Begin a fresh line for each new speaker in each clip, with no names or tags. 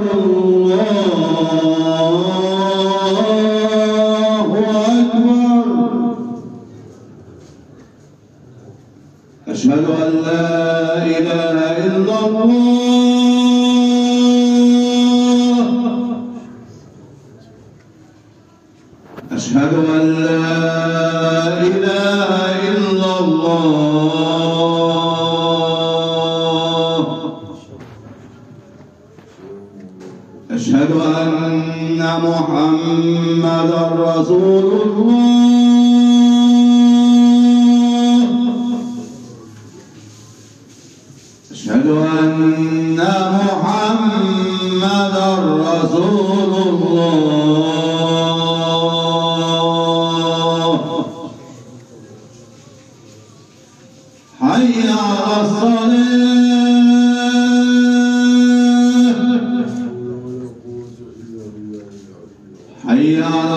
أشهد أن لا إله إلا الله. أشهد أن لا إله إلا الله. أشهد أن محمدًا رسول الله. أشهد أن محمدًا رسول الله. حي على الصلاة. حي على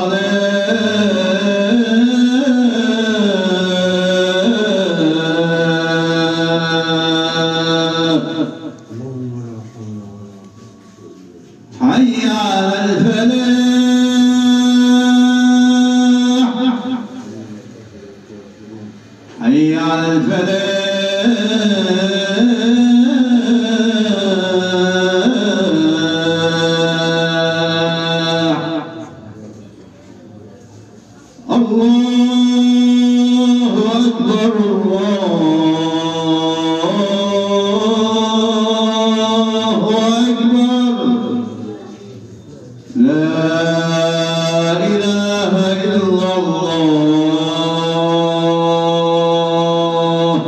حي على الفلاح. حي على الفلاح. الله أكبر. الله أكبر. لا إله إلا الله.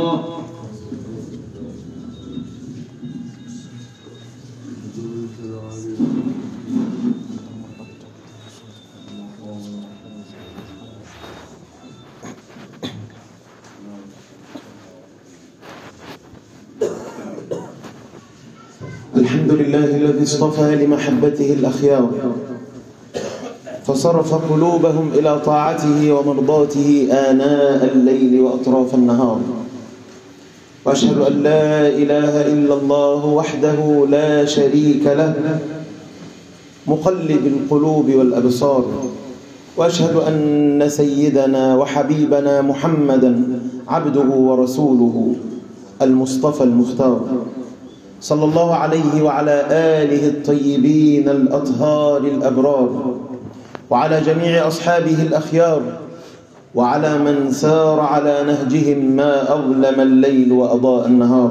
الحمد لله الذي اصطفى لمحبته الأخيار فصرف قلوبهم إلى طاعته ومرضاته آناء الليل وأطراف النهار، وأشهد أن لا إله إلا الله وحده لا شريك له مقلب القلوب والأبصار، وأشهد أن سيدنا وحبيبنا محمدًا عبده ورسوله المصطفى المختار، صلى الله عليه وعلى آله الطيبين الأطهار الأبرار، وعلى جميع أصحابه الأخيار، وعلى من سار على نهجهم ما أظلم الليل وأضاء النهار.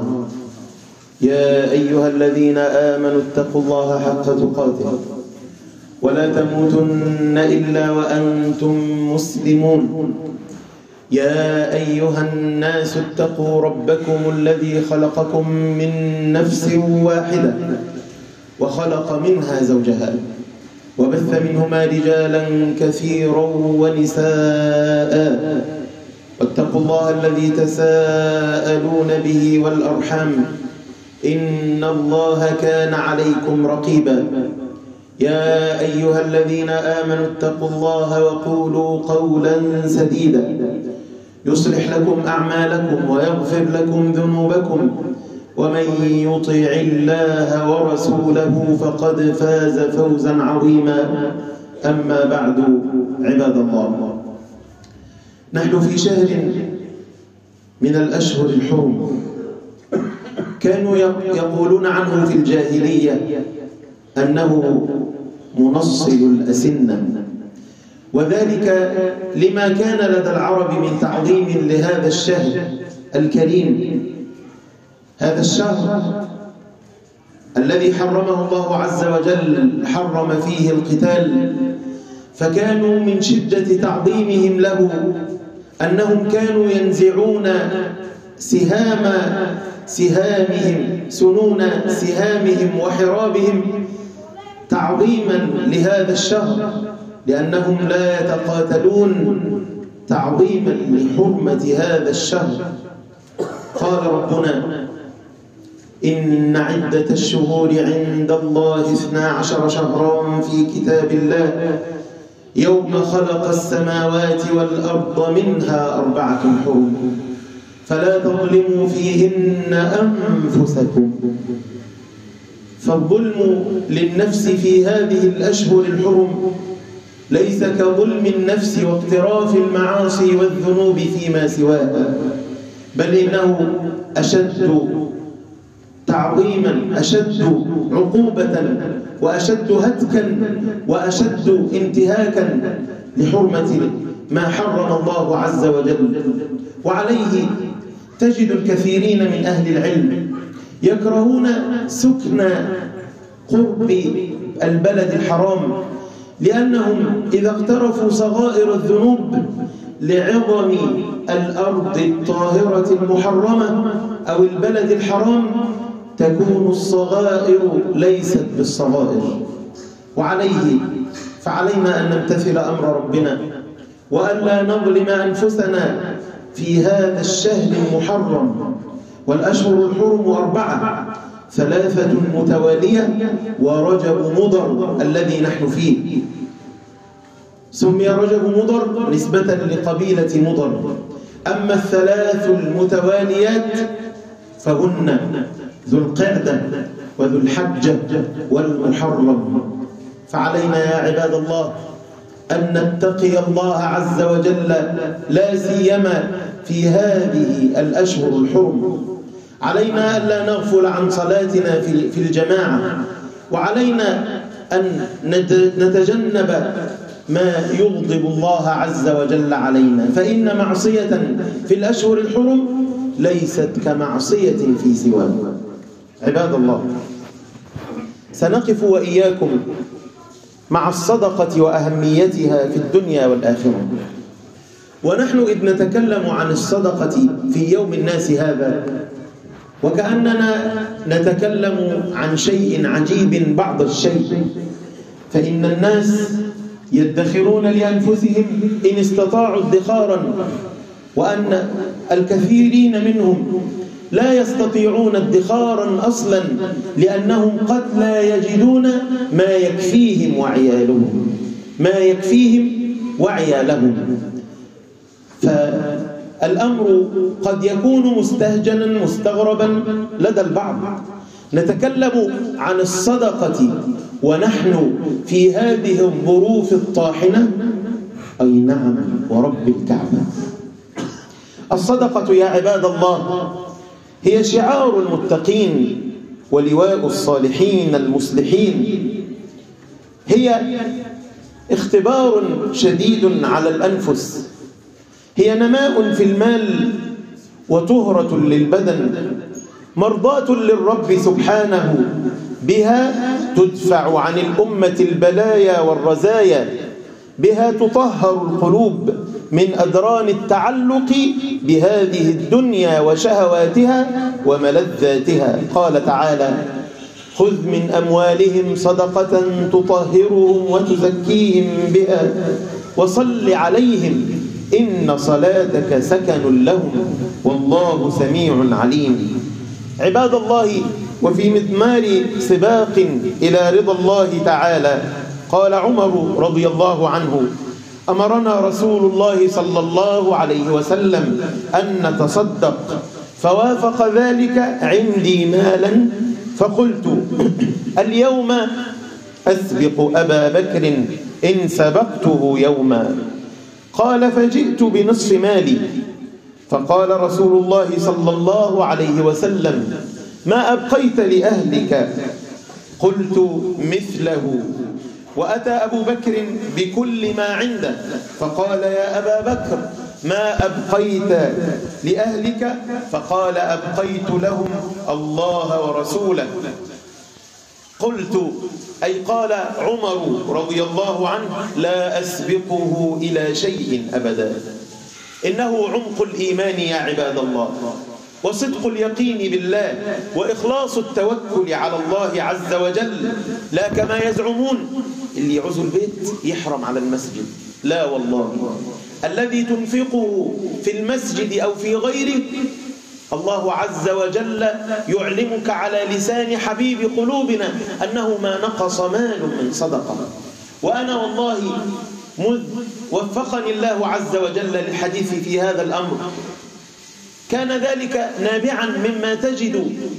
يا أيها الذين آمنوا اتقوا الله حق تقاته ولا تموتن إلا وأنتم مسلمون. يا أيها الناس اتقوا ربكم الذي خلقكم من نفس واحدة وخلق منها زوجها وبث منهما رجالا كثيرا ونساء، واتقوا الله الذي تساءلون به والأرحام إن الله كان عليكم رقيبا. يا أيها الذين آمنوا اتقوا الله وقولوا قولا سديدا يصلح لكم أعمالكم ويغفر لكم ذنوبكم، ومن يطع الله ورسوله فقد فاز فوزا عظيما. أما بعد، عباد الله، نحن في شهر من الأشهر الحرم كانوا يقولون عنه في الجاهلية أنه منصل الأسنة، وذلك لما كان لدى العرب من تعظيم لهذا الشهر الكريم، هذا الشهر الذي حرمه الله عز وجل، حرم فيه القتال، فكانوا من شدة تعظيمهم له أنهم كانوا ينزعون سنون سهامهم وحرابهم تعظيما لهذا الشهر، لأنهم لا يتقاتلون تعظيما لحرمة هذا الشهر. قال ربنا: إن عدة الشهور عند الله 12 شهرا في كتاب الله يوم خلق السماوات والأرض منها 4 حرم فلا تظلموا فيهن أنفسكم. فالظلم للنفس في هذه الأشهر الحرم ليس كظلم النفس واقتراف المعاصي والذنوب فيما سواها، بل إنه أشد تعظيما، أشد عقوبة، وأشد هتكا، وأشد انتهاكا لحرمة ما حرم الله عز وجل. وعليه تجد الكثيرين من أهل العلم يكرهون سكن قرب البلد الحرام، لأنهم إذا اقترفوا صغائر الذنوب لعظم الأرض الطاهرة المحرمة أو البلد الحرام تكون الصغائر ليست بالصغائر. وعليه فعلينا أن نمتثل أمر ربنا وأن لا نظلم أنفسنا في هذا الشهر المحرم. والأشهر الحرم 4، 3 متوالية ورجب مضر الذي نحن فيه. سمي رجب مضر نسبة لقبيلة مضر، أما ال3 المتواليات فهن ذو القعدة وذو الحجة والمحرم. فعلينا يا عباد الله أن نتقي الله عز وجل لا سيما في هذه الأشهر الحرم. علينا ألا نغفل عن صلاتنا في الجماعة، وعلينا أن نتجنب ما يغضب الله عز وجل علينا، فإن معصية في الأشهر الحرم ليست كمعصية في سواه. عباد الله، سنقف وإياكم مع الصدقة وأهميتها في الدنيا والآخرة. ونحن إذ نتكلم عن الصدقة في يوم الناس هذا وكأننا نتكلم عن شيء عجيب بعض الشيء، فإن الناس يدخرون لأنفسهم إن استطاعوا ادخارا، وأن الكثيرين منهم لا يستطيعون ادخارا أصلا لأنهم قد لا يجدون ما يكفيهم وعيالهم، ما يكفيهم وعيالهم. فالأمر قد يكون مستهجنا مستغربا لدى البعض. نتكلم عن الصدقة ونحن في هذه الظروف الطاحنة. أي نعم ورب الكعبة. الصدقة يا عباد الله هي شعار المتقين ولواء الصالحين المصلحين، هي اختبار شديد على الأنفس، هي نماء في المال وطهرة للبدن، مرضاة للرب سبحانه، بها تدفع عن الأمة البلايا والرزايا، بها تطهر القلوب من أدران التعلق بهذه الدنيا وشهواتها وملذاتها. قال تعالى: خذ من أموالهم صدقة تطهرهم وتزكيهم بها وصل عليهم إن صلاتك سكن لهم والله سميع عليم. عباد الله، وفي مضمار سباق إلى رضا الله تعالى قال عمر رضي الله عنه: أمرنا رسول الله صلى الله عليه وسلم أن نتصدق، فوافق ذلك عندي مالا، فقلت: اليوم أسبق أبا بكر إن سبقته يوما. قال: فجئت بنصف مالي. فقال رسول الله صلى الله عليه وسلم: ما أبقيت لأهلك؟ قلت: مثله. وأتى أبو بكر بكل ما عنده فقال: يا أبا بكر، ما أبقيت لأهلك؟ فقال: أبقيت لهم الله ورسوله. قلت: أي قال عمر رضي الله عنه: لا أسبقه إلى شيء أبدا. إنه عمق الإيمان يا عباد الله، وصدق اليقين بالله، وإخلاص التوكل على الله عز وجل، لا كما يزعمون اللي يعوز البيت يحرم على المسجد. لا والله، الذي تنفقه في المسجد أو في غيره الله عز وجل يعلمك على لسان حبيب قلوبنا أنه ما نقص مال من صدقة. وأنا والله مذ وفقني الله عز وجل للحديث في هذا الأمر كان ذلك نابعا مما تجد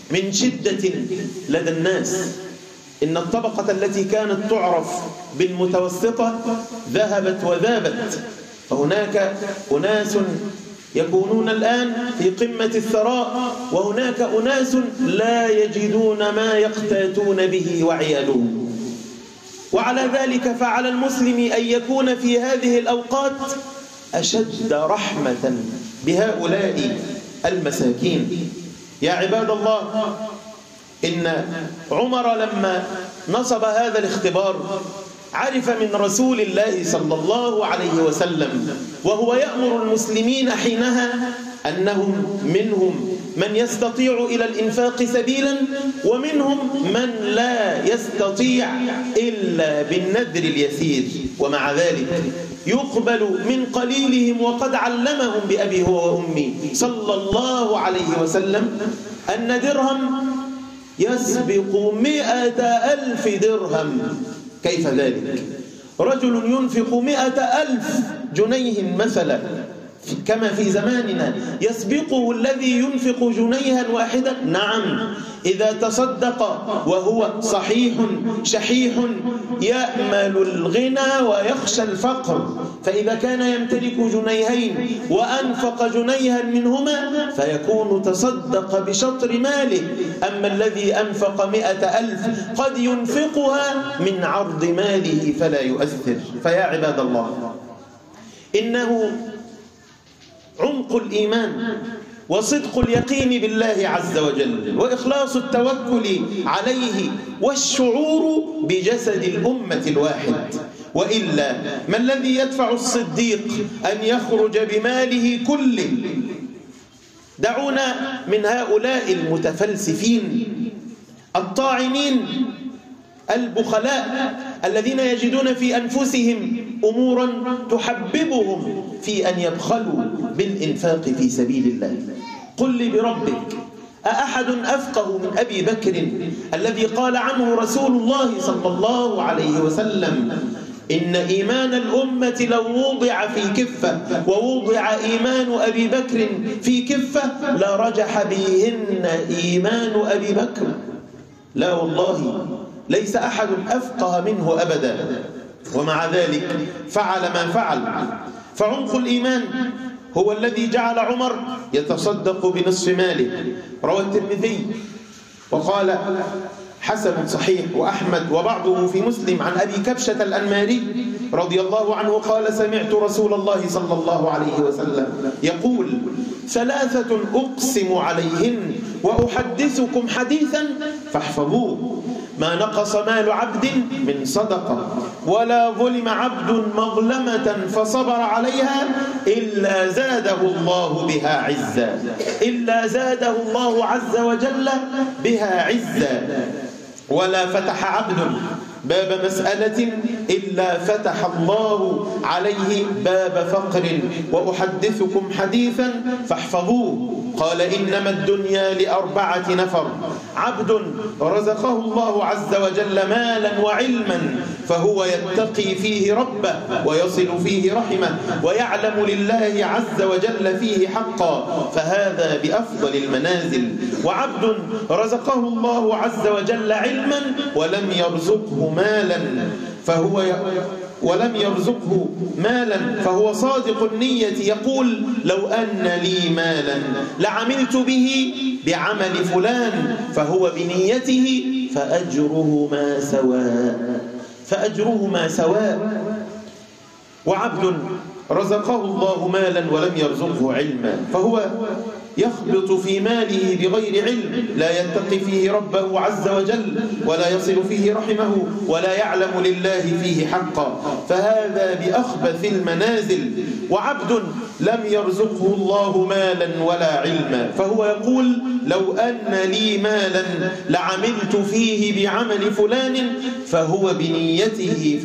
من شدة لدى الناس. إن الطبقة التي كانت تعرف بالمتوسطة ذهبت وذابت، فهناك أناس يكونون الآن في قمة الثراء، وهناك أناس لا يجدون ما يقتاتون به وعيالهم. وعلى ذلك فعلى المسلم أن يكون في هذه الأوقات أشد رحمة بهؤلاء المساكين. يا عباد الله، إن عمر لما نصب هذا الاختبار عرف من رسول الله صلى الله عليه وسلم وهو يأمر المسلمين حينها أنهم منهم من يستطيع إلى الإنفاق سبيلا، ومنهم من لا يستطيع إلا بالنذر اليسير، ومع ذلك يقبل من قليلهم. وقد علمهم بأبي هو وأمي صلى الله عليه وسلم أن درهم يسبق 100,000 درهم. كيف ذلك؟ رجل ينفق 100,000 جنيه مثلا كما في زماننا يسبقه الذي ينفق جنيها واحدا؟ نعم، إذا تصدق وهو صحيح شحيح يأمل الغنى ويخشى الفقر، فإذا كان يمتلك جنيهين وأنفق جنيها منهما فيكون تصدق بشطر ماله. أما الذي أنفق 100,000 قد ينفقها من عرض ماله فلا يؤثر. فيا عباد الله، إنه عمق الإيمان وصدق اليقين بالله عز وجل وإخلاص التوكل عليه والشعور بجسد الأمة الواحد. وإلا ما الذي يدفع الصديق أن يخرج بماله كله؟ دعونا من هؤلاء المتفلسفين الطاعنين البخلاء الذين يجدون في أنفسهم أمورا تحببهم في أن يبخلوا بالإنفاق في سبيل الله. قل لي بربك، أأحد أفقه من أبي بكر الذي قال عنه رسول الله صلى الله عليه وسلم إن إيمان الأمة لو وضع في كفة ووضع إيمان أبي بكر في كفة لرجح بهن إيمان أبي بكر؟ لا والله، ليس أحد أفقه منه أبدا، ومع ذلك فعل ما فعل. فعمق الإيمان هو الذي جعل عمر يتصدق بنصف ماله. روى الترمذي وقال حسن صحيح وأحمد وبعضه في مسلم عن أبي كبشة الأنماري رضي الله عنه قال سمعت رسول الله صلى الله عليه وسلم يقول 3 أقسم عليهن وأحدثكم حديثا فاحفظوه: ما نقص مال عبد من صدقة ولا ظلم عبد مظلمة فصبر عليها إلا زاده الله بها عزا، إلا زاده الله عز وجل بها عزا. ولا فتح عبد باب مسألة إلا فتح الله عليه باب فقر. وأحدثكم حديثا فاحفظوه. قال إنما الدنيا ل4 نفر: عبد رزقه الله عز وجل مالا وعلما فهو يتقي فيه ربه ويصل فيه رحمه ويعلم لله عز وجل فيه حقا فهذا بأفضل المنازل. وعبد رزقه الله عز وجل علما ولم يرزقه مالا فهو صادق النية يقول لو أن لي مالا لعملت به بعمل فلان فهو بنيته فأجره ما سواء. وعبد رزقه الله مالا ولم يرزقه علما فهو يخبط في ماله بغير علم لا يتقي فيه ربه عز وجل ولا يصل فيه رحمه ولا يعلم لله فيه حقا فهذا بأخبث المنازل. وعبد لم يرزقه الله مالا ولا علما فهو يقول لو أن لي مالا لعملت فيه بعمل فلان فهو بنيته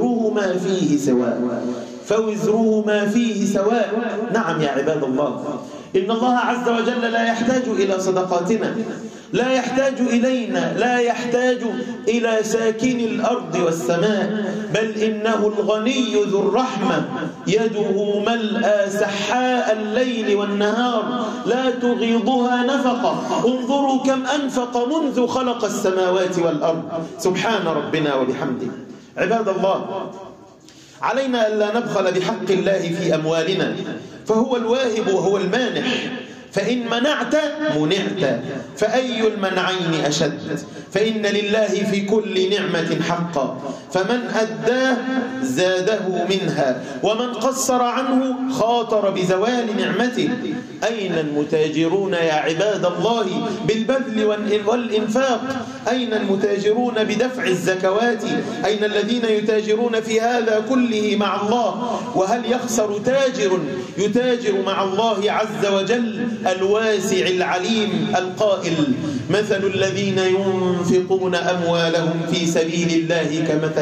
فوزره ما فيه سواء. نعم يا عباد الله، إن الله عز وجل لا يحتاج إلى صدقاتنا لا يحتاج إلينا، لا يحتاج إلى ساكن الأرض والسماء، بل إنه الغني ذو الرحمة، يده ملأى سحاء الليل والنهار لا تغيضها نفقة. انظروا كم أنفق منذ خلق السماوات والأرض، سبحان ربنا وبحمده. عباد الله، علينا ألا نبخل بحق الله في أموالنا، فهو الواهب وهو المانح، فإن منعت منعت، فأي المنعين أشد؟ فإن لله في كل نعمة حقا، فمن أداه زاده منها، ومن قصر عنه خاطر بزوال نعمته. أين المتاجرون يا عباد الله بالبذل والإنفاق؟ أين المتاجرون بدفع الزكوات؟ أين الذين يتاجرون في هذا كله مع الله؟ وهل يخسر تاجر يتاجر مع الله عز وجل الواسع العليم القائل: مثل الذين ينفقون أموالهم في سبيل الله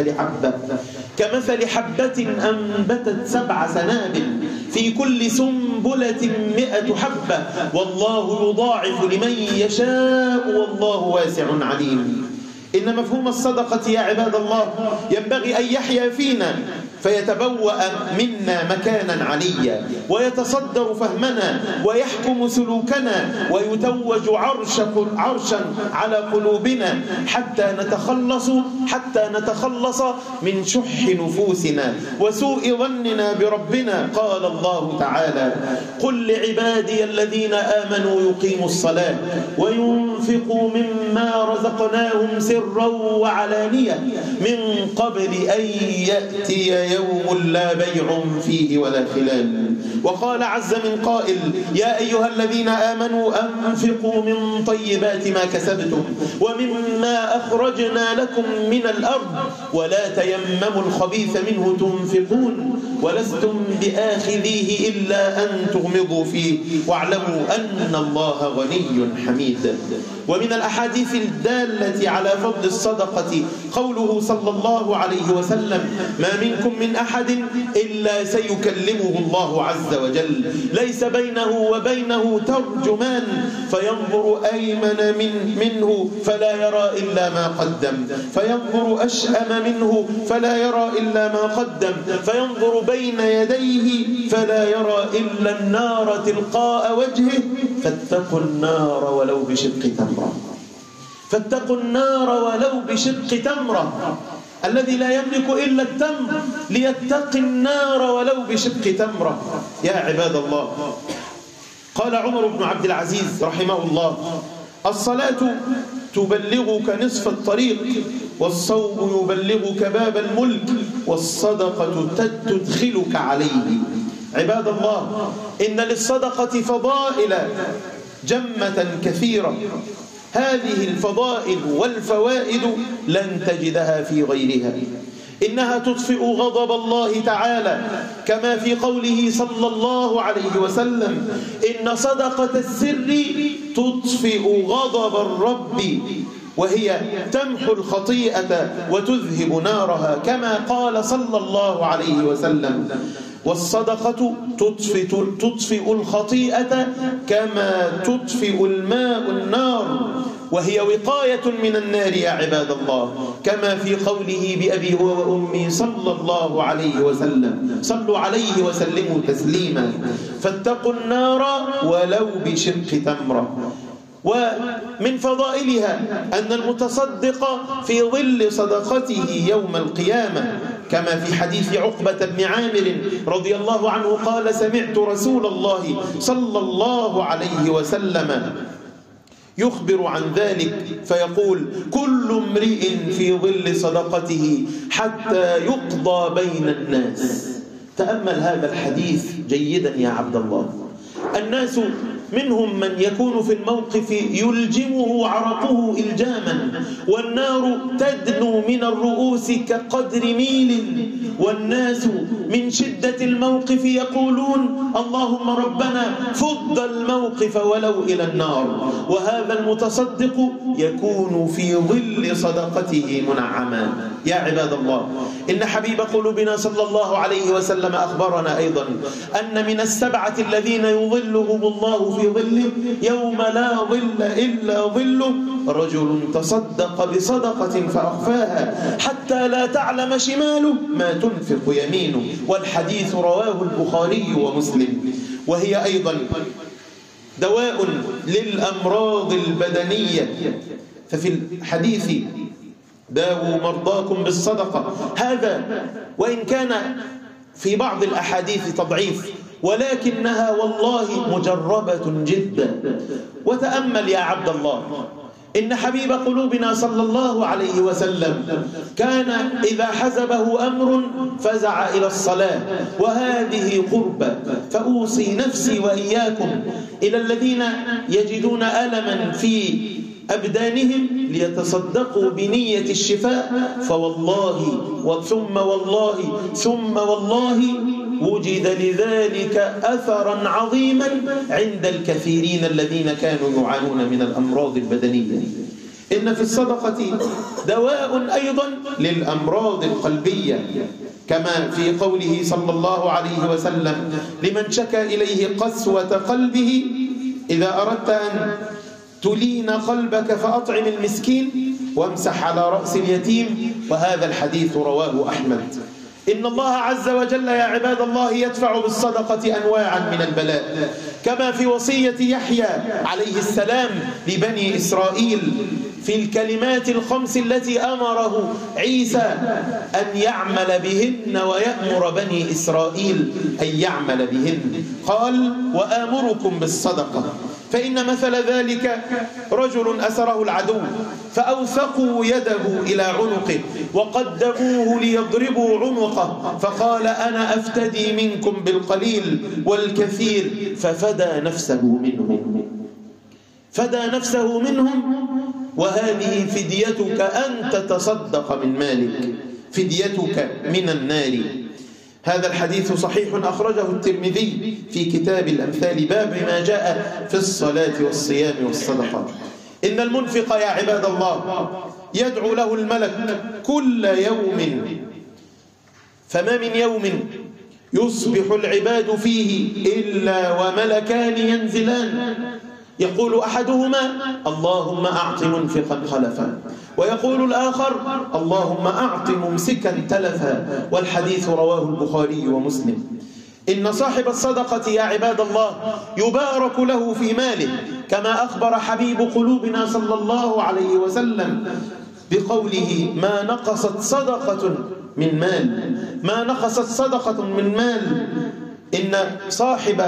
كمثل حبة أنبتت 7 سنابل في كل سنبلة 100 حبة والله يضاعف لمن يشاء والله واسع عليم. إن مفهوم الصدقة يا عباد الله ينبغي أن يحيا فينا، فيتبوأ منا مكانا عليا، ويتصدر فهمنا، ويحكم سلوكنا، ويتوج عرشا على قلوبنا، حتى نتخلص من شح نفوسنا وسوء ظننا بربنا. قال الله تعالى: قل لعبادي الذين آمنوا يقيموا الصلاة وينفقوا مما رزقناهم سرا وعلانية من قبل أن يأتي يوم لا بيع فيه ولا خلال. وقال عز من قائل: يا أيها الذين آمنوا أنفقوا من طيبات ما كسبتم ومما أخرجنا لكم من الأرض ولا تيمموا الخبيث منه تنفقون ولستم بآخذيه إلا أن تغمضوا فيه واعلموا أن الله غني حميد. ومن الأحاديث الدالة على فضل الصدقة قوله صلى الله عليه وسلم: ما منكم من أحد إلا سيكلمه الله عز وجل ليس بينه وبينه ترجمان فينظر أيمن منه فلا يرى إلا ما قدم، فينظر أشأم منه فلا يرى إلا ما قدم، فينظر بين يديه فلا يرى إلا النار تلقاء وجهه، فاتقوا النار ولو بشق تمرة. فاتقوا النار ولو بشق تمرة. الذي لا يملك إلا التمر ليتقي النار ولو بشق تمرة. يا عباد الله، قال عمر بن عبد العزيز رحمه الله: الصلاة تبلغك نصف الطريق، والصوم يبلغك باب الملك، والصدقة تدخلك عليه. عباد الله، إن للصدقة فضائل جمة كثيرة، هذه الفضائل والفوائد لن تجدها في غيرها. إنها تطفئ غضب الله تعالى كما في قوله صلى الله عليه وسلم: إن صدقة السر تطفئ غضب الرب وهي تمحو الخطيئة وتذهب نارها، كما قال صلى الله عليه وسلم: والصدقة تطفئ الخطيئة كما تطفئ الماء النار، وهي وقاية من النار يا عباد الله، كما في قوله بأبي وأمي صلى الله عليه وسلم: صلوا عليه وسلموا تسليما. فاتقوا النار ولو بشق تمرة. ومن فضائلها أن المتصدق في ظل صدقته يوم القيامة، كما في حديث عقبة بن عامر رضي الله عنه قال: سمعت رسول الله صلى الله عليه وسلم يخبر عن ذلك فيقول: كل امرئ في ظل صدقته حتى يقضى بين الناس. تأمل هذا الحديث جيدا يا عبد الله. الناس منهم من يكون في الموقف يلجمه عرقه إلجاما، والنار تدنو من الرؤوس كقدر ميل، والناس من شدة الموقف يقولون: اللهم ربنا فض الموقف ولو إلى النار. وهذا المتصدق يكون في ظل صدقته منعما. يا عباد الله، إن حبيب قلوبنا صلى الله عليه وسلم أخبرنا أيضا أن من 7 الذين يظلهم الله الله في ظله يوم لا ظل إلا ظله رجل تصدق بصدقة فأخفاها حتى لا تعلم شماله ما تنفق يمينه. والحديث رواه البخاري ومسلم. وهي أيضا دواء للأمراض البدنية. ففي الحديث داووا مرضاكم بالصدقة، هذا وإن كان في بعض الأحاديث تضعيف ولكنها والله مجربة جدا. وتأمل يا عبد الله، إن حبيب قلوبنا صلى الله عليه وسلم كان إذا حزبه أمر فزع إلى الصلاة، وهذه قربة. فأوصي نفسي وإياكم إلى الذين يجدون ألما في أبدانهم ليتصدقوا بنية الشفاء، فوالله ثم والله ثم والله وجد لذلك أثرا عظيما عند الكثيرين الذين كانوا يعانون من الأمراض البدنية. إن في الصدقة دواء أيضا للأمراض القلبية، كما في قوله صلى الله عليه وسلم لمن شكى إليه قسوة قلبه: إذا أردت أن تلين قلبك فأطعم المسكين وامسح على رأس اليتيم. وهذا الحديث رواه أحمد. إن الله عز وجل يا عباد الله يدفع بالصدقة أنواعا من البلاء، كما في وصية يحيى عليه السلام لبني إسرائيل في الكلمات الخمس التي أمره عيسى أن يعمل بهن ويأمر بني إسرائيل أن يعمل بهن. قال: وآمركم بالصدقة. فإن مثل ذلك رجل أسره العدو فأوثقوا يده إلى عنقه وقدموه ليضربوا عنقه، فقال: أنا أفتدي منكم بالقليل والكثير، ففدى نفسه منهم. فدى نفسه منهم. وهذه فديتك أن تتصدق من مالك، فديتك من النار. هذا الحديث صحيح أخرجه الترمذي في كتاب الأمثال باب ما جاء في الصلاة والصيام والصدقة. إن المنفق يا عباد الله يدعو له الملك كل يوم، فما من يوم يصبح العباد فيه إلا وملكان ينزلان، يقول أحدهما: اللهم أعط منفقا خلفا، ويقول الآخر: اللهم أعط ممسكا تلفا. والحديث رواه البخاري ومسلم. إن صاحب الصدقة يا عباد الله يبارك له في ماله، كما أخبر حبيب قلوبنا صلى الله عليه وسلم بقوله: ما نقصت صدقة من مال، ما نقصت صدقة من مال. إن صاحب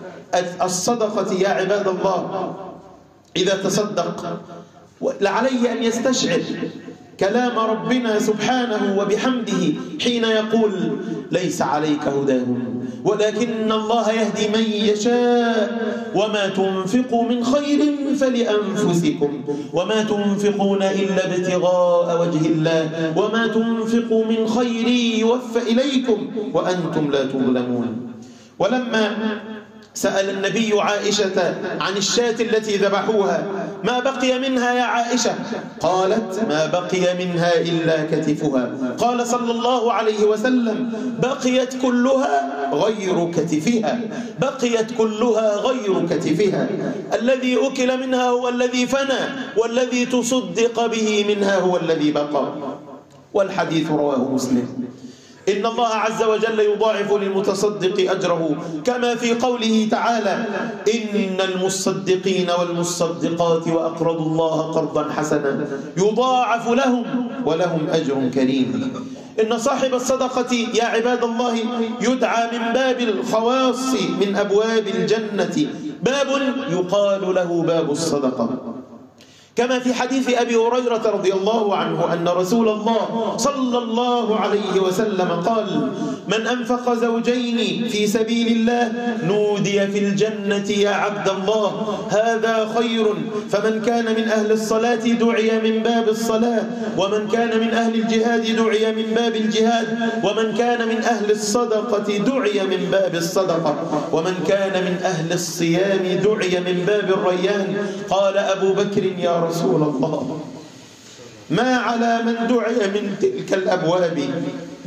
الصدقة يا عباد الله إذا تصدق لعليه أن يستشعر كلام ربنا سبحانه وبحمده حين يقول: ليس عليك هداهم ولكن الله يهدي من يشاء، وما تنفقوا من خير فلأنفسكم وما تنفقون إلا ابتغاء وجه الله وما تنفقوا من خير يوفى إليكم وأنتم لا تظلمون. ولما سأل النبي عائشة عن الشاة التي ذبحوها: ما بقي منها يا عائشة؟ قالت: ما بقي منها إلا كتفها. قال صلى الله عليه وسلم: بقيت كلها غير كتفها، بقيت كلها غير كتفها. الذي أكل منها هو الذي فنى، والذي تصدق به منها هو الذي بقى. والحديث رواه مسلم. إن الله عز وجل يضاعف للمتصدق أجره، كما في قوله تعالى: إن المصدقين والمصدقات وأقرضوا الله قرضا حسنا يضاعف لهم ولهم أجر كريم. إن صاحب الصدقة يا عباد الله يدعى من باب الخواص من أبواب الجنة، باب يقال له باب الصدقة، كما في حديث أبي هريرة رضي الله عنه أن رسول الله صلى الله عليه وسلم قال: من أنفق زوجين في سبيل الله نودي في الجنة يا عبد الله هذا خير. فمن كان من أهل الصلاة دعي من باب الصلاة، ومن كان من أهل الجهاد دعي من باب الجهاد، ومن كان من أهل الصدقة دعي من باب الصدقة، ومن كان من أهل الصيام دعي من باب الريان. قال أبو بكر: يا رسول الله، ما على من دعي من تلك الأبواب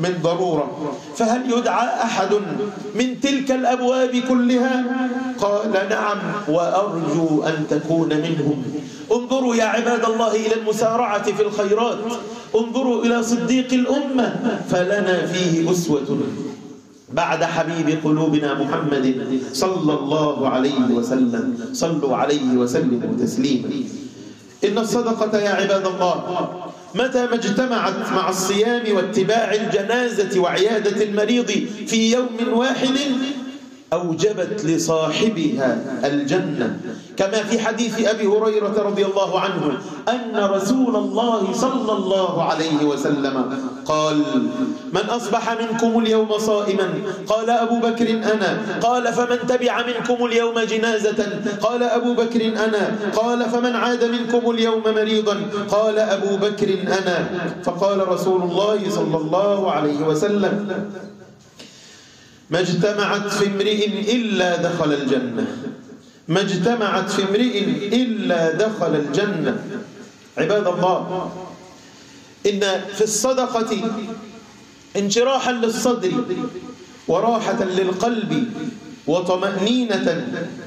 من ضرورة، فهل يدعى أحد من تلك الأبواب كلها؟ قال نعم وأرجو أن تكون منهم. انظروا يا عباد الله إلى المسارعة في الخيرات، انظروا إلى صديق الأمة، فلنا فيه أسوة بعد حبيب قلوبنا محمد صلى الله عليه وسلم. صلوا عليه وسلموا تسليما. إن الصدقة يا عباد الله متى ما اجتمعت مع الصيام واتباع الجنازة وعيادة المريض في يوم واحد أوجبت لصاحبها الجنة، كما في حديث أبي هريرة رضي الله عنه أن رسول الله صلى الله عليه وسلم قال: من أصبح منكم اليوم صائما؟ قال أبو بكر أنا. قال: فمن تبع منكم اليوم جنازة؟ قال أبو بكر أنا. قال: فمن عاد منكم اليوم مريضا؟ قال أبو بكر أنا. فقال رسول الله صلى الله عليه وسلم: ما اجتمعت في امرئ إلا دخل الجنة، ما اجتمعت في امرئ إلا دخل الجنة. عباد الله، إن في الصدقة انشراحا للصدر وراحة للقلب وطمأنينة،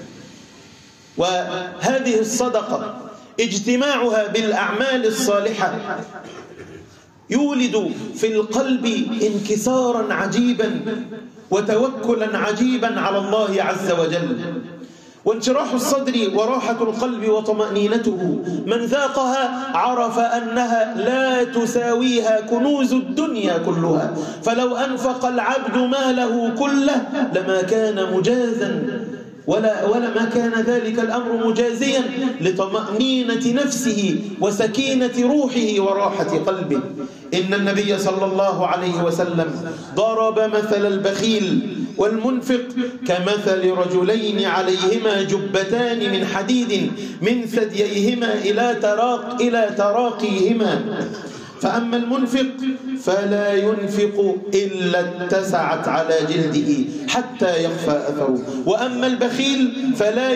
وهذه الصدقة اجتماعها بالأعمال الصالحة يولد في القلب انكسارا عجيبا وتوكلا عجيبا على الله عز وجل. وانشراح الصدر وراحة القلب وطمأنينته من ذاقها عرف أنها لا تساويها كنوز الدنيا كلها، فلو أنفق العبد ماله كله لما كان مجازا ولما كان ذلك الأمر مجازيا لطمأنينة نفسه وسكينة روحه وراحة قلبه. إن النبي صلى الله عليه وسلم ضرب مثل البخيل والمنفق كمثل رجلين عليهما جبتان من حديد من ثدييهما إلى تراقيهما، فأما المنفق فلا ينفق إلا اتسعت على جلده حتى يخفى أثره، وأما البخيل فلا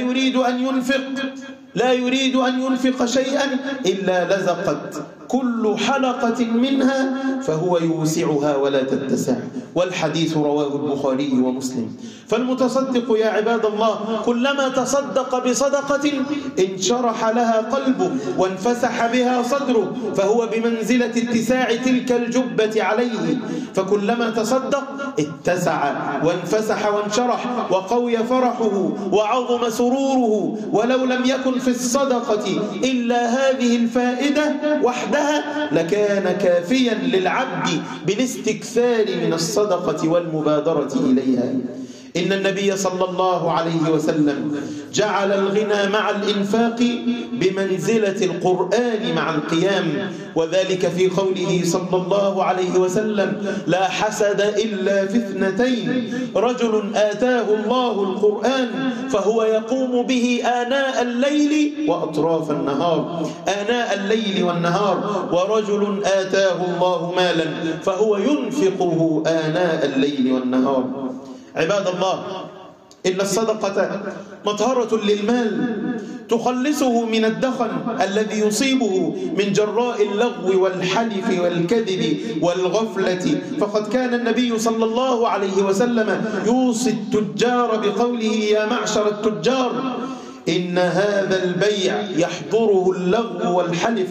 يريد أن ينفق شيئا إلا لزقت كل حلقة منها فهو يوسعها ولا تتسع. والحديث رواه البخاري ومسلم. فالمتصدق يا عباد الله كلما تصدق بصدقة انشرح لها قلبه وانفسح بها صدره، فهو بمنزلة اتساع تلك الجبة عليه، فكلما تصدق اتسع وانفسح وانشرح وقوي فرحه وعظم سروره. ولو لم يكن في الصدقة إلا هذه الفائدة وحدها لكان كافيا للعبد بالاستكثار من الصدقة والمبادرة إليها. إن النبي صلى الله عليه وسلم جعل الغنى مع الإنفاق بمنزلة القرآن مع القيام، وذلك في قوله صلى الله عليه وسلم: لا حسد إلا في اثنتين، رجل آتاه الله القرآن فهو يقوم به آناء الليل وأطراف النهار، آناء الليل والنهار، ورجل آتاه الله مالا فهو ينفقه آناء الليل والنهار. عباد الله، إن الصدقة مطهرة للمال تخلصه من الدخن الذي يصيبه من جراء اللغو والحلف والكذب والغفلة. فقد كان النبي صلى الله عليه وسلم يوصي التجار بقوله: يا معشر التجار إن هذا البيع يحضره اللغو والحلف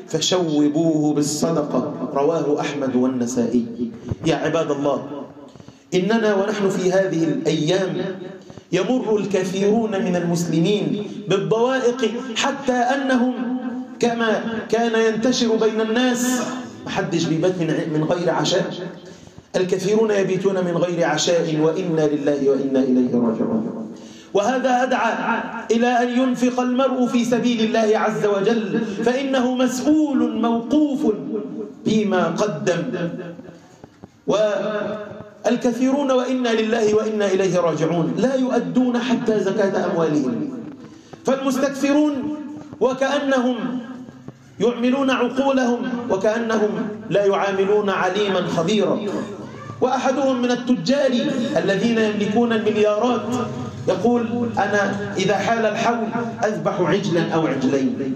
فشوبوه بالصدقة. رواه أحمد والنسائي. يا عباد الله، إننا ونحن في هذه الأيام يمر الكثيرون من المسلمين بالضوائق، حتى أنهم كما كان ينتشر بين الناس محدش بيبات من غير عشاء، الكثيرون يبيتون من غير عشاء، وإنا لله وإنا إليه راجعون. وهذا أدعى إلى أن ينفق المرء في سبيل الله عز وجل، فإنه مسؤول موقوف فيما قدم. والكثيرون وإنا لله وإنا إليه راجعون لا يؤدون حتى زكاة أموالهم، فالمستكثرون وكأنهم يعملون عقولهم وكأنهم لا يعاملون عليما خبيرا. وأحدهم من التجار الذين يملكون المليارات يقول: أنا إذا حال الحول أذبح عجلا أو عجلين.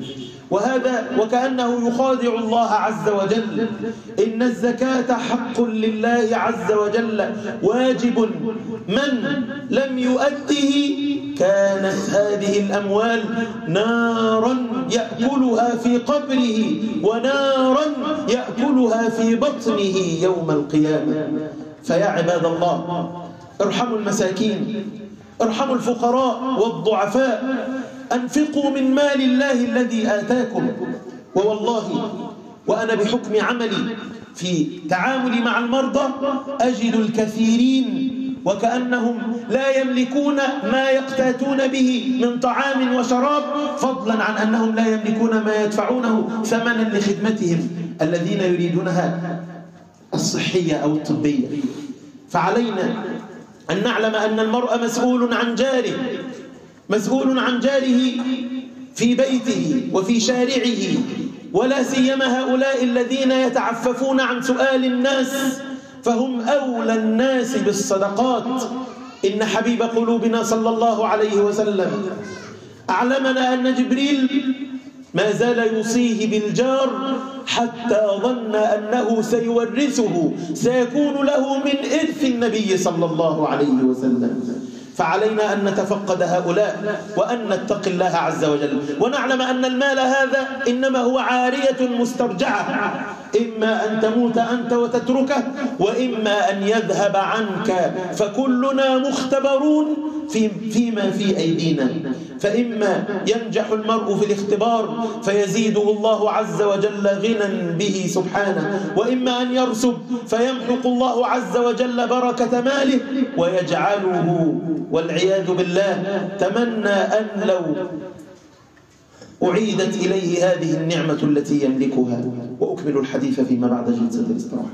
وهذا وكأنه يخادع الله عز وجل. إن الزكاة حق لله عز وجل واجب، من لم يؤده كانت هذه الأموال نارا يأكلها في قبره ونارا يأكلها في بطنه يوم القيامة. فيا عباد الله، ارحموا المساكين، ارحموا الفقراء والضعفاء، أنفقوا من مال الله الذي آتاكم. ووالله وأنا بحكم عملي في تعاملي مع المرضى أجد الكثيرين وكأنهم لا يملكون ما يقتاتون به من طعام وشراب، فضلا عن أنهم لا يملكون ما يدفعونه ثمنا لخدمتهم الذين يريدونها الصحية أو الطبية. فعلينا أن نعلم أن المرء مسؤول عن جاره، مسؤول عن جاره في بيته وفي شارعه، ولا سيما هؤلاء الذين يتعففون عن سؤال الناس، فهم أولى الناس بالصدقات. إن حبيب قلوبنا صلى الله عليه وسلم أعلمنا أن جبريل ما زال يوصيه بالجار حتى ظن أنه سيورثه، سيكون له من إرث النبي صلى الله عليه وسلم. فعلينا أن نتفقد هؤلاء وأن نتقي الله عز وجل، ونعلم أن المال هذا إنما هو عارية مسترجعة، إما أن تموت أنت وتتركه، وإما أن يذهب عنك، فكلنا مختبرون فيما في أيدينا. فإما ينجح المرء في الاختبار فيزيده الله عز وجل غنى به سبحانه، وإما أن يرسب فيمحق الله عز وجل بركة ماله ويجعله والعياذ بالله. تمنى أن لو أعيدت إليه هذه النعمة التي يملكها. وأكمل الحديث فيما بعد جلسة الاستراحة.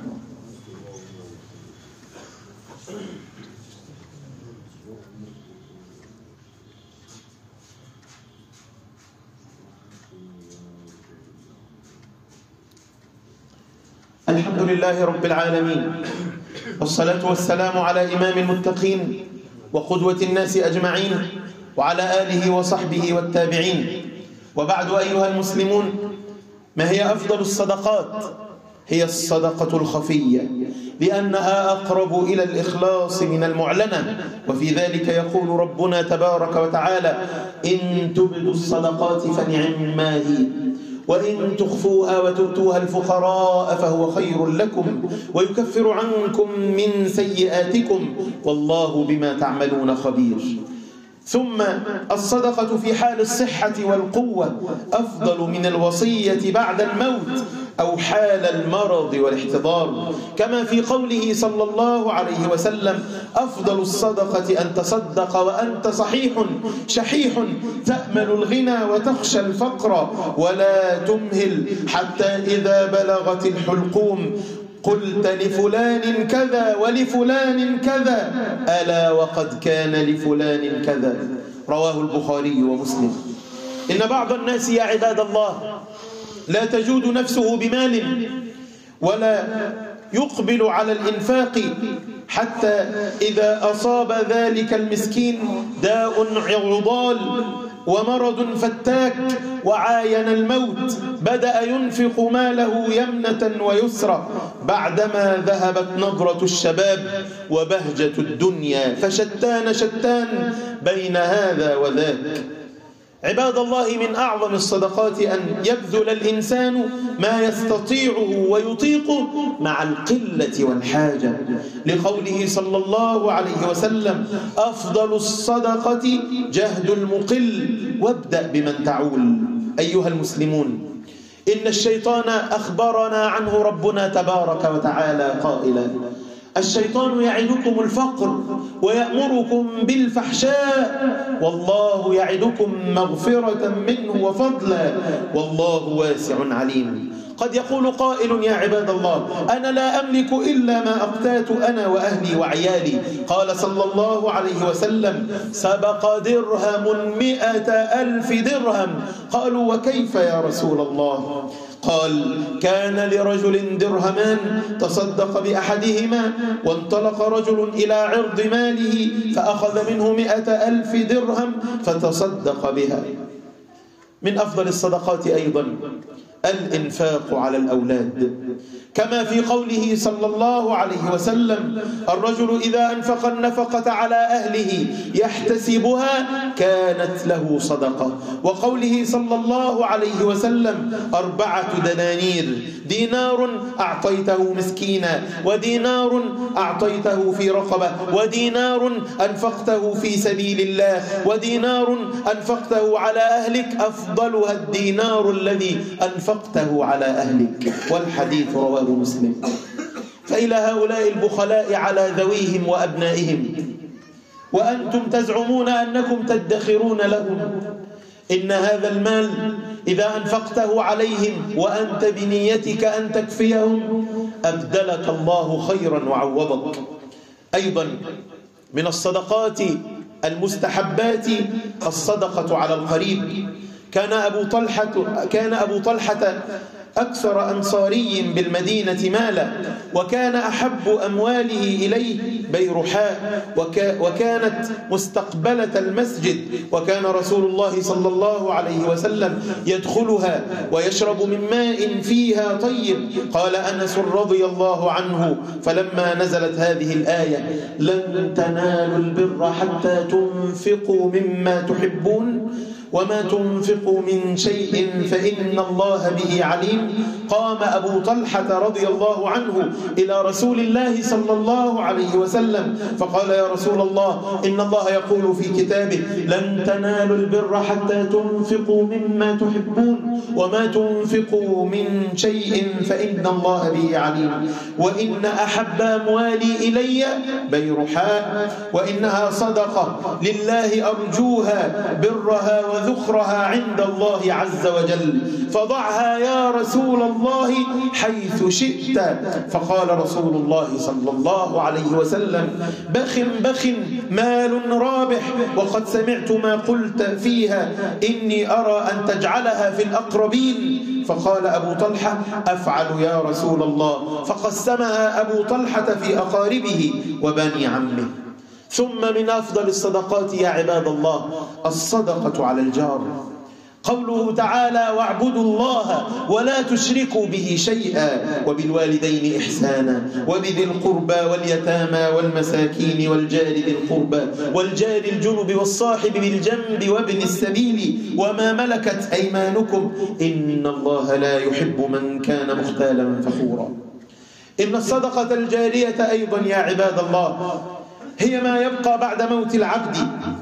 الحمد لله رب العالمين، والصلاة والسلام على إمام المتقين وقدوة الناس أجمعين، وعلى آله وصحبه والتابعين. وبعد أيها المسلمون، ما هي أفضل الصدقات؟ هي الصدقة الخفية، لأنها أقرب إلى الإخلاص من المعلنة. وفي ذلك يقول ربنا تبارك وتعالى: إن تبدوا الصدقات فنعم ما هي، وإن تخفوها وتؤتوها الفقراء فهو خير لكم ويكفر عنكم من سيئاتكم والله بما تعملون خبير. ثم الصدقة في حال الصحة والقوة أفضل من الوصية بعد الموت أو حال المرض والاحتضار، كما في قوله صلى الله عليه وسلم: أفضل الصدقة أن تصدق وأنت صحيح شحيح تأمل الغنى وتخشى الفقر ولا تمهل حتى إذا بلغت الحلقوم قلت لفلان كذا ولفلان كذا ألا وقد كان لفلان كذا. رواه البخاري ومسلم. إن بعض الناس يا عباد الله لا تجود نفسه بمال ولا يقبل على الإنفاق حتى إذا أصاب ذلك المسكين داء عضال ومرض فتاك وعاين الموت بدأ ينفق ماله يمنة ويسرى بعدما ذهبت نضرة الشباب وبهجة الدنيا، فشتان شتان بين هذا وذاك. عباد الله، من أعظم الصدقات أن يبذل الإنسان ما يستطيعه ويطيقه مع القلة والحاجة، لقوله صلى الله عليه وسلم: أفضل الصدقة جهد المقل وابدأ بمن تعول. أيها المسلمون، إن الشيطان أخبرنا عنه ربنا تبارك وتعالى قائلا: الشيطان يعدكم الفقر ويأمركم بالفحشاء والله يعدكم مغفرة منه وفضلا والله واسع عليم. قد يقول قائل: يا عباد الله، أنا لا أملك إلا ما أقتات أنا وأهلي وعيالي. قال صلى الله عليه وسلم: سبق درهم 100,000 درهم. قالوا: وكيف يا رسول الله؟ قال: كان لرجل درهمان تصدق بأحدهما وانطلق رجل إلى عرض ماله فأخذ منه 100,000 درهم فتصدق بها. من أفضل الصدقات أيضا الإنفاق على الأولاد، كما في قوله صلى الله عليه وسلم: الرجل إذا أنفق النفقة على أهله يحتسبها كانت له صدقة. وقوله صلى الله عليه وسلم: 4 دنانير، دينار أعطيته مسكينا، ودينار أعطيته في رقبة، ودينار أنفقته في سبيل الله، ودينار أنفقته على أهلك أفضلها الدينار الذي أنفقته على أهلك. والحديث رواه مسلم. فإلى هؤلاء البخلاء على ذويهم وأبنائهم وأنتم تزعمون أنكم تدخرون لهم، إن هذا المال إذا أنفقته عليهم وأنت بنيتك أن تكفيهم أبدلك الله خيرا وعوضك. أيضا من الصدقات المستحبات الصدقة على القريب. كان أبو طلحة أكثر أنصاري بالمدينة مالا، وكان أحب أمواله إليه بيرحاء، وكانت مستقبلة المسجد، وكان رسول الله صلى الله عليه وسلم يدخلها ويشرب من ماء فيها طيب. قال أنس رضي الله عنه: فلما نزلت هذه الآية: لن تنالوا البر حتى تنفقوا مما تحبون وما تنفقوا من شيء فإن الله به عليم، قام أبو طلحة رضي الله عنه إلى رسول الله صلى الله عليه وسلم فقال: يا رسول الله، إن الله يقول في كتابه: لن تنالوا البر حتى تنفقوا مما تحبون وما تنفقوا من شيء فإن الله به عليم، وإن أحب أموالي إلي بيرحاء، وإنها صدقة لله أرجوها برها وذخرها عند الله عز وجل، فضعها يا رسول الله حيث شئت. فقال رسول الله صلى الله عليه وسلم: بخ بخ مال رابح، وقد سمعت ما قلت فيها، إني أرى أن تجعلها في الأقربين. فقال أبو طلحة: أفعل يا رسول الله. فقسمها أبو طلحة في أقاربه وبني عمه. ثم من أفضل الصدقات يا عباد الله الصدقة على الجار. قوله تعالى: واعبدوا الله ولا تشركوا به شيئا وبالوالدين إحسانا وبذي القربى واليتامى والمساكين والجار ذي القربى والجار الجنب والصاحب بالجنب وابن السبيل وما ملكت أيمانكم إن الله لا يحب من كان مختالا فخورا. إن الصدقة الجارية أيضا يا عباد الله هي ما يبقى بعد موت العبد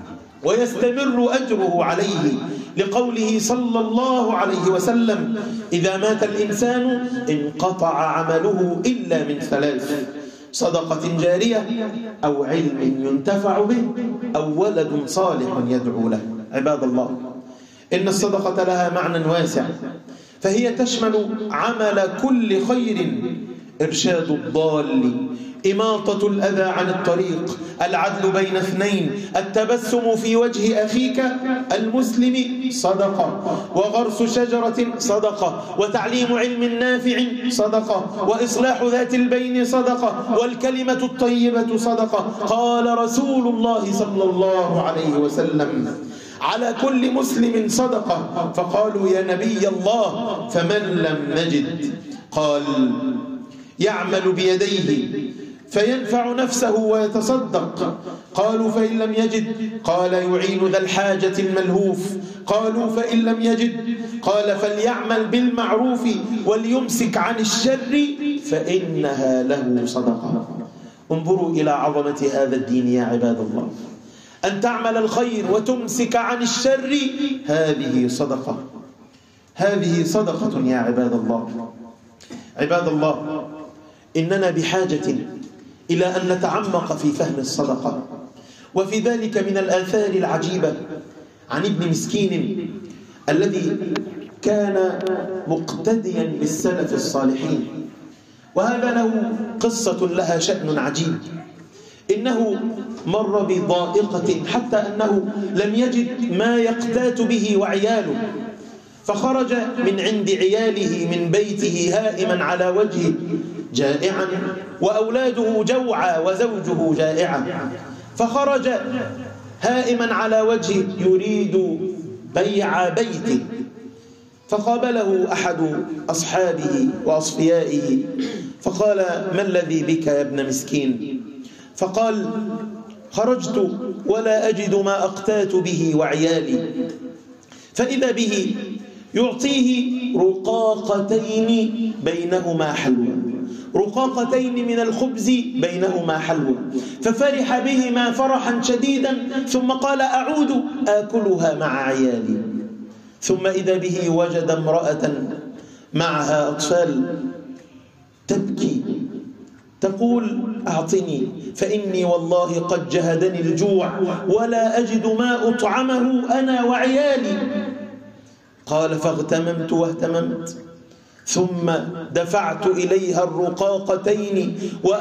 ويستمر أجره عليه، لقوله صلى الله عليه وسلم: إذا مات الإنسان انقطع عمله إلا من 3: صدقة جارية أو علم ينتفع به أو ولد صالح يدعو له. عباد الله، إن الصدقة لها معنى واسع، فهي تشمل عمل كل خير: إرشاد الضال، إماطة الأذى عن الطريق، العدل بين اثنين، التبسم في وجه أخيك المسلم صدقة، وغرس شجرة صدقة، وتعليم علم نافع صدقة، وإصلاح ذات البين صدقة، والكلمة الطيبة صدقة. قال رسول الله صلى الله عليه وسلم: على كل مسلم صدقة. فقالوا: يا نبي الله، فمن لم نجد؟ قال: يعمل بيديه فينفع نفسه ويتصدق. قالوا: فإن لم يجد؟ قال: يعين ذا الحاجة الملهوف. قالوا: فإن لم يجد؟ قال: فليعمل بالمعروف وليمسك عن الشر فإنها له صدقة. انظروا إلى عظمة هذا الدين يا عباد الله، أن تعمل الخير وتمسك عن الشر، هذه صدقة، هذه صدقة يا عباد الله. عباد الله، إننا بحاجة إلى أن نتعمق في فهم الصدقة، وفي ذلك من الآثار العجيبة عن ابن مسكين الذي كان مقتديا بالسلف الصالحين، وهذا له قصة لها شأن عجيب. إنه مر بضائقة حتى أنه لم يجد ما يقتات به وعياله، فخرج من عند عياله من بيته هائما على وجهه جائعا، وأولاده جوعى وزوجه جائعة، فخرج هائما على وجهه يريد بيع بيته، فقابله أحد أصحابه وأصفيائه فقال: ما الذي بك يا ابن مسكين؟ فقال: خرجت ولا أجد ما أقتات به وعيالي، فإذا به يعطيه رقاقتين بينهما حلوى، رقاقتين من الخبز بينهما حلوى، ففرح بهما فرحا شديدا، ثم قال: أعود آكلها مع عيالي. ثم إذا به وجد امرأة معها أطفال تبكي تقول: أعطني فإني والله قد جهدني الجوع ولا أجد ما أطعمه أنا وعيالي. قال: فاغتممت واهتممت، ثم دفعت إليها الرقاقتين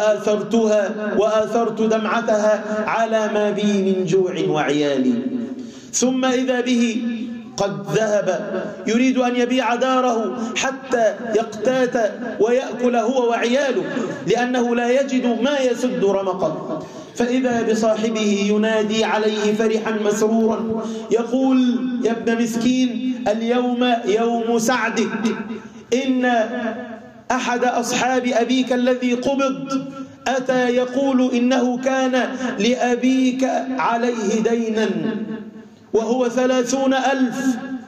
وآثرت دمعتها على ما بي من جوع وعيالي. ثم إذا به قد ذهب يريد أن يبيع داره حتى يقتات ويأكل هو وعياله، لأنه لا يجد ما يسد رمقه، فإذا بصاحبه ينادي عليه فرحا مسرورا يقول: يا ابن مسكين، اليوم يوم سعدك، إن أحد أصحاب أبيك الذي قبض أتى يقول إنه كان لأبيك عليه دينا وهو 30,000.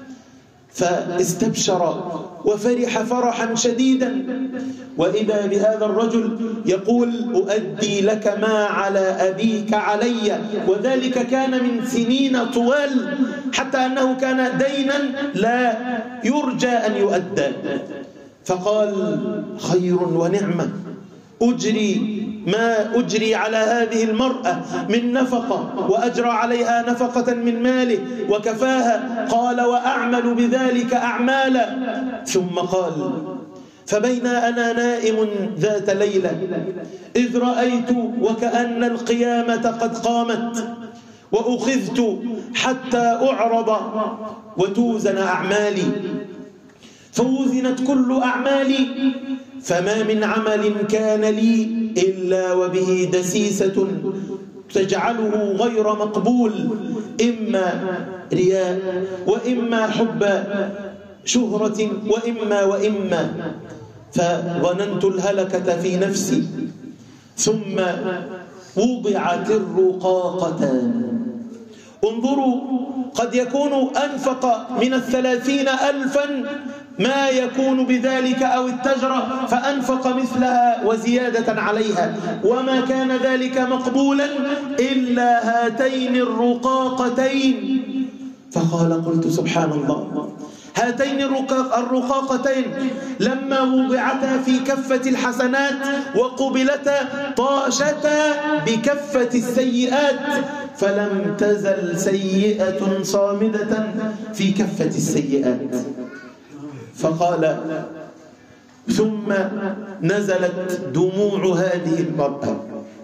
فاستبشر وفرح فرحا شديدا، وإذا بهذا الرجل يقول: أؤدي لك ما على أبيك علي، وذلك كان من سنين طوال، حتى أنه كان دينا لا يرجى أن يؤدى. فقال: خير ونعمة، أجري ما أجري على هذه المرأة من نفقة، وأجرى عليها نفقة من ماله وكفاها. قال: وأعمل بذلك أعمالا. ثم قال: فبين أنا نائم ذات ليلة إذ رأيت وكأن القيامة قد قامت، وأخذت حتى أعرض وتوزن أعمالي، فوزنت كل أعمالي، فما من عمل كان لي إلا وبه دسيسة تجعله غير مقبول، إما رياء، وإما حب شهرة، وإما. فظننت الهلكة في نفسي، ثم وضعت الرقاقتان. انظروا، قد يكون أنفق من 30,000 ما يكون بذلك، أو التجرة فأنفق مثلها وزيادة عليها، وما كان ذلك مقبولا إلا هاتين الرقاقتين. فقال: قلت سبحان الله، هاتين الرقاقتين لما وضعتا في كفة الحسنات وقبلتا طاشتا بكفة السيئات، فلم تزل سيئة صامدة في كفة السيئات. فقال: ثم نزلت دموع هذه المرأة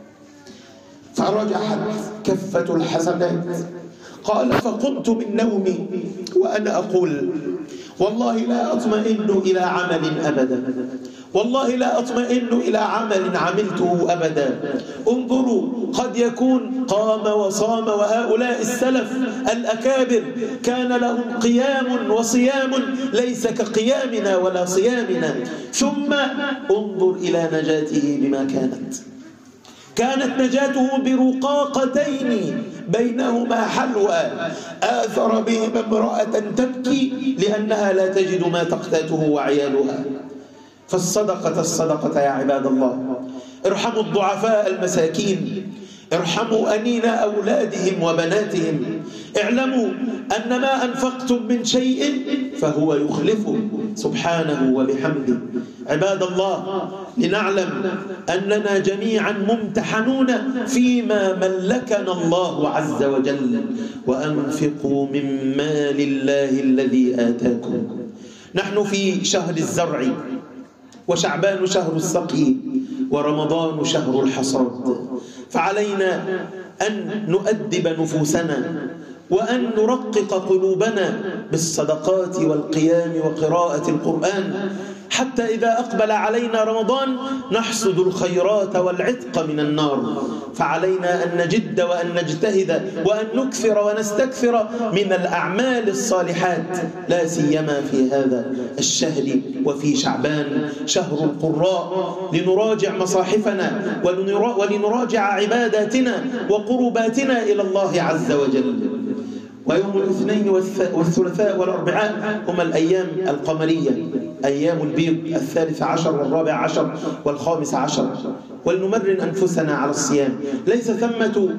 فرجحت كفة الحسنات. قال: فقمت من نومي وأنا أقول: والله لا أطمئن إلى عمل أبدا، والله لا أطمئن إلى عمل عملته أبدا. انظروا، قد يكون قام وصام، وهؤلاء السلف الأكابر كان لهم قيام وصيام ليس كقيامنا ولا صيامنا. ثم انظر إلى نجاته بما كانت نجاته برقاقتين بينهما حلوى، آثر بهما امرأة تبكي لأنها لا تجد ما تقتاته وعيالها. فالصدقة يا عباد الله، ارحموا الضعفاء المساكين، ارحموا أنين أولادهم وبناتهم، اعلموا أن ما أنفقتم من شيء فهو يخلفه سبحانه وبحمده. عباد الله، لنعلم أننا جميعا ممتحنون فيما ملكنا الله عز وجل، وأنفقوا من مال الله الذي آتاكم. نحن في شهر الزرع، وشعبان شهر السقي، ورمضان شهر الحصاد، فعلينا أن نؤدب نفوسنا وأن نرقق قلوبنا بالصدقات والقيام وقراءة القرآن، حتى إذا أقبل علينا رمضان نحصد الخيرات والعتق من النار. فعلينا أن نجد وأن نجتهد وأن نكثر ونستكثر من الأعمال الصالحات، لا سيما في هذا الشهر وفي شعبان شهر القراء، لنراجع مصاحفنا ولنراجع عباداتنا وقرباتنا إلى الله عز وجل. ويوم الاثنين والثلاثاء والأربعاء هما الأيام القمرية، أيام البيض 13 و14 و15، ولنمرن أنفسنا على الصيام. ليس ثمة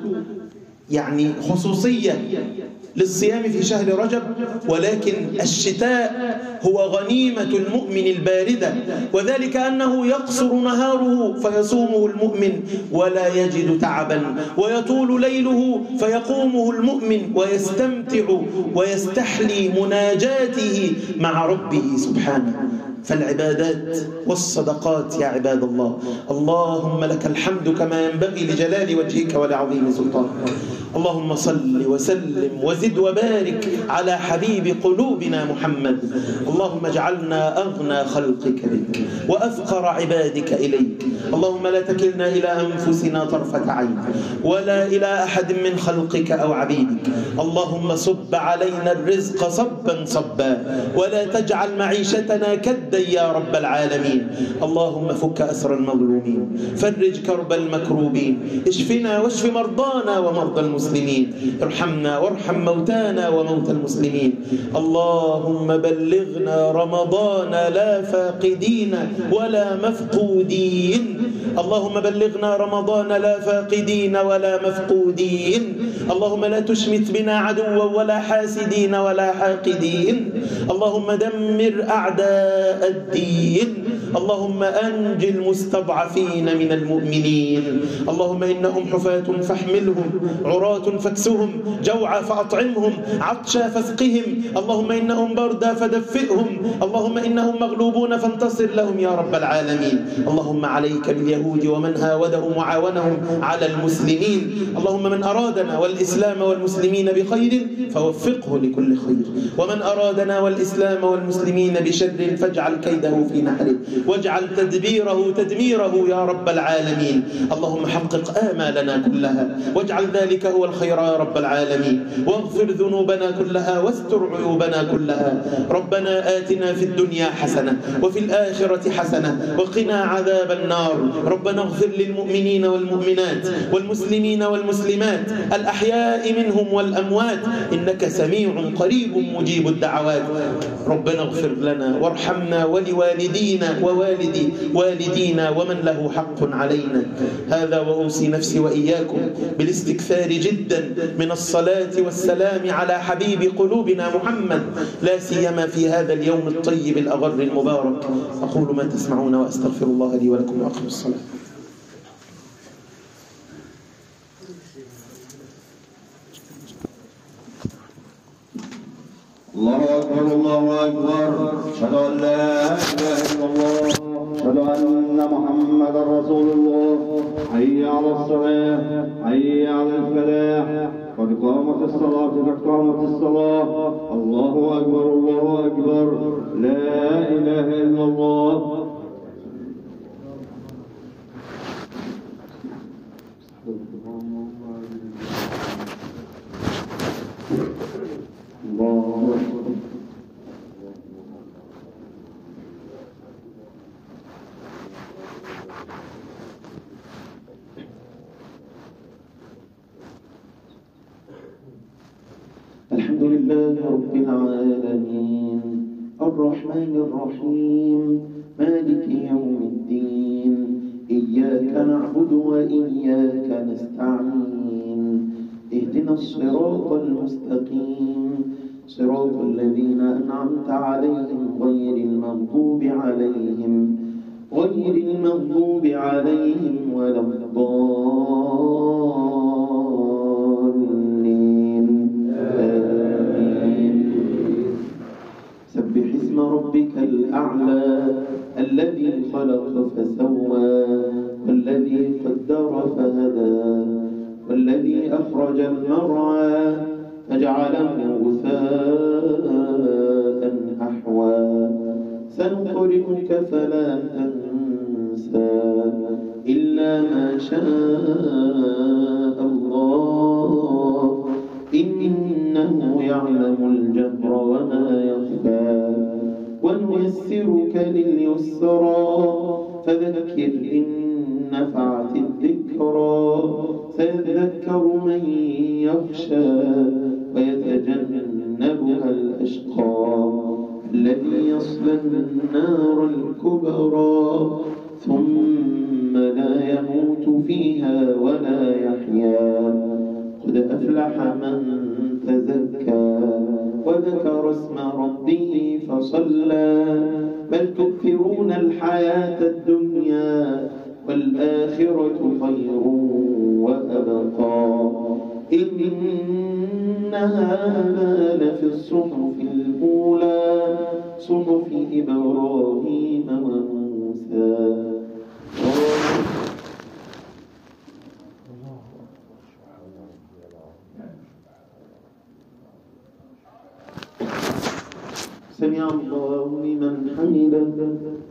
خصوصية للصيام في شهر رجب، ولكن الشتاء هو غنيمة المؤمن الباردة، وذلك أنه يقصر نهاره فيصومه المؤمن ولا يجد تعبا، ويطول ليله فيقومه المؤمن ويستمتع ويستحلي مناجاته مع ربه سبحانه. فالعبادات والصدقات يا عباد الله، اللهم لك الحمد كما ينبغي لجلال وجهك ولعظيم سلطانك. اللهم صل وسلم وزد وبارك على حبيب قلوبنا محمد. اللهم اجعلنا أغنى خلقك بك وأفقر عبادك إليك. اللهم لا تكلنا إلى أنفسنا طرفة عين ولا إلى أحد من خلقك أو عبيدك. اللهم صب علينا الرزق صبا صبا، ولا تجعل معيشتنا كدا يا رب العالمين. اللهم فك أسر المظلومين، فرج كرب المكروبين، اشفنا واشف مرضانا ومرضى المسلمين، ارحمنا وارحم موتانا وموتى المسلمين. اللهم بلغنا رمضان لا فاقدين ولا مفقودين. اللهم بلغنا رمضان لا فاقدين ولا مفقودين. اللهم لا تشمت بنا عدوا ولا حاسدين ولا حاقدين. اللهم دمر أعداء الدين. اللهم أنج المستضعفين من المؤمنين. اللهم إنهم حفاة فاحملهم، عراة فاكسهم، جوعى فأطعمهم، عطشى فاسقهم. اللهم إنهم بردى فدفئهم. اللهم إنهم مغلوبون فانتصر لهم يا رب العالمين. اللهم عليك باليهود ومن هاودهم وعاونهم على المسلمين. اللهم من أرادنا والإسلام والمسلمين بخير فوفقه لكل خير، ومن أرادنا والإسلام والمسلمين بشر فاجعل كيده في نحره، واجعل تدبيره تدميره يا رب العالمين. اللهم حقق آمالنا كلها، واجعل ذلك هو الخير يا رب العالمين، واغفر ذنوبنا كلها واستر عيوبنا كلها. ربنا آتنا في الدنيا حسنة وفي الآخرة حسنة وقنا عذاب النار. ربنا اغفر للمؤمنين والمؤمنات والمسلمين والمسلمات الأحياء منهم والأموات، إنك سميع قريب مجيب الدعوات. ربنا اغفر لنا وارحمنا ولوالدينا ووالدي والدينا ومن له حق علينا. هذا وأوصي نفسي وإياكم بالاستكثار جدا من الصلاة والسلام على حبيب قلوبنا محمد، لا سيما في هذا اليوم الطيب الأغر المبارك. أقول ما تسمعون وأستغفر الله لي ولكم وأقم الصلاة.
الله أكبر الله أكبر، أشهد أن لا إله إلا الله، أشهد أن محمدا رسول الله. حي على الصلاة، حي على الفلاح، قد قامت الصلاة قد قامت الصلاة. الله أكبر الله أكبر، لا إله إلا الله. الله أكبر. الحمد لله رب العالمين، الرحمن الرحيم، مالك يوم الدين. إياك نعبد وإياك نستعين. اهدنا الصراط المستقيم، صراط الذين أنعمت عليهم غير المغضوب عليهم ولا الضالين. آمين. سبح اسم ربك الأعلى الذي خلق فسوى والذي قدر فهدى والذي أخرج المرعى
فجعله غثاء أحوى سنقرئك فلا تنسى إلا ما شاء الله إنه يعلم الجهر وما يخفى ونيسرك لليسرى فذكر إن نفعت الذكرى سيذكر من يخشى ويتجنبها الأشقى الذي يصلى النار الكبرى ثم لا يموت فيها ولا يحيا قد أفلح من تزكى وذكر اسم ربه فصلى بل تؤثرون الحياة الدنيا والآخرة خير وأبقى إن هذا لفي الصحف الأولى صحف إبراهيم وموسى. سمع الله لمن حمده.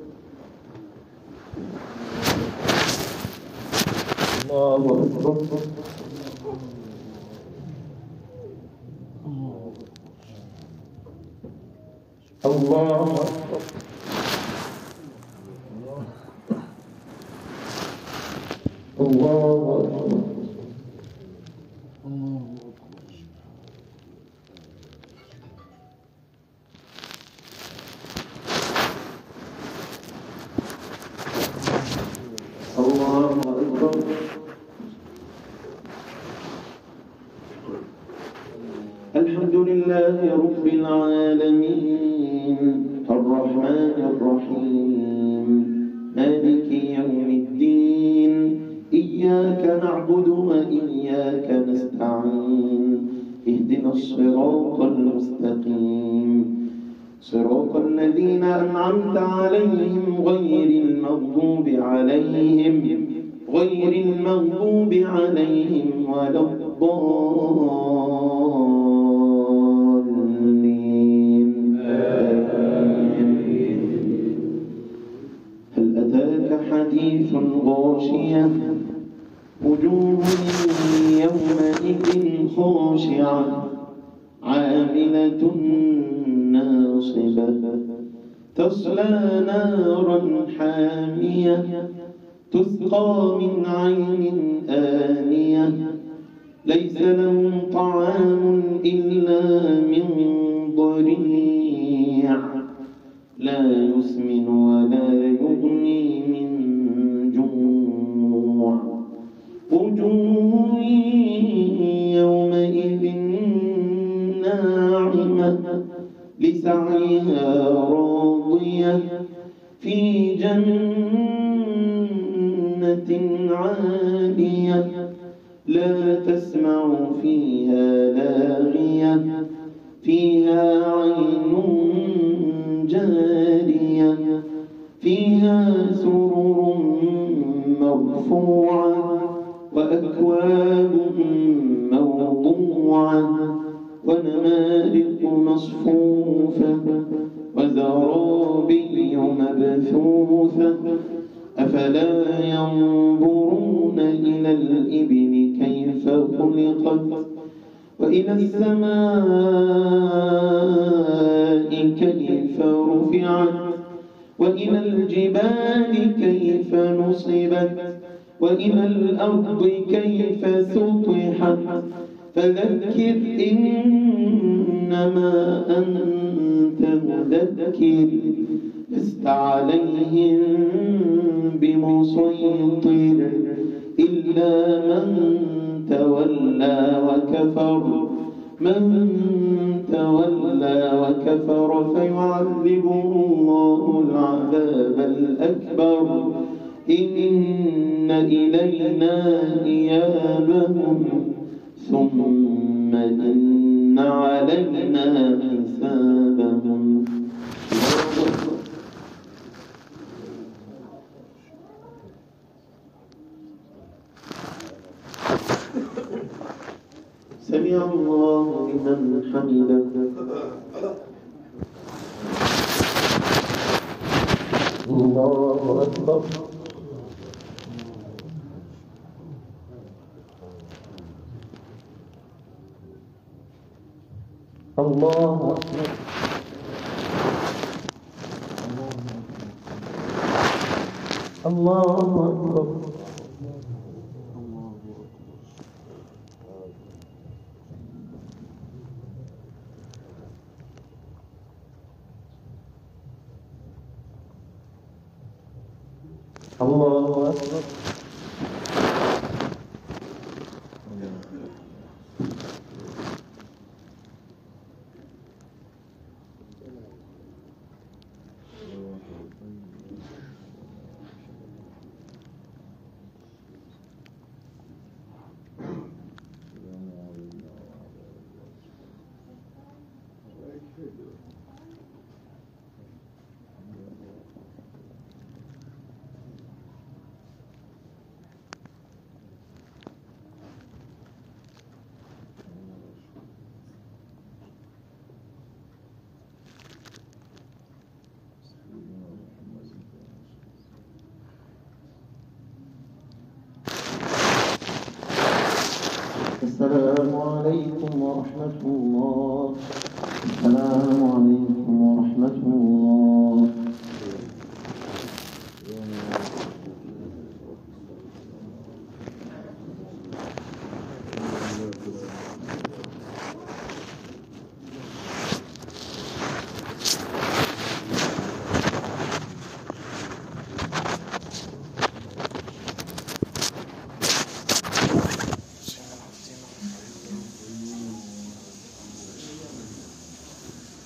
الله أكبر. الله أكبر. الله أكبر. الحمد لله رب العالمين الرحمن الرحيم مالك يوم الدين إياك نعبد وإياك نستعين اهدنا الصراط المستقيم صراط الذين أنعمت عليهم غير المغضوب عليهم ولا الضالين. هل أتاك حديث غاشية وجوه يومئذ خاشعة عاملة ناصبة تصلى نارا حامية تسقى من عين آنية ليس لهم طعام إلا من ضريع لا يسمن ولا يغني من جوع وجوه يومئذ ناعمة لسعيها راضية في جنة عالية لا تسمع فيها لاغية فيها عين جارية فيها سرر مرفوعة وأكواب موضوعة ونمارق مصفوفة وزرابي مبثوثة أفلا ينظرون إلى الإبل كيف خلقت وإلى السماء كيف رفعت وإلى الجبال كيف نصبت وإلى الأرض كيف سطحت فذكر إنما أنت مذكر لست عليهم بمسيطر إلا من تولى وكفر فيعذبه الله العذاب الأكبر إن إلينا إيابهم ثم إن علينا حسابهم. سمع الله لمن حمده. الله أكبر. الله أكبر. الله أكبر. الله أكبر. السلام عليكم ورحمة الله. السلام عليكم ورحمة الله.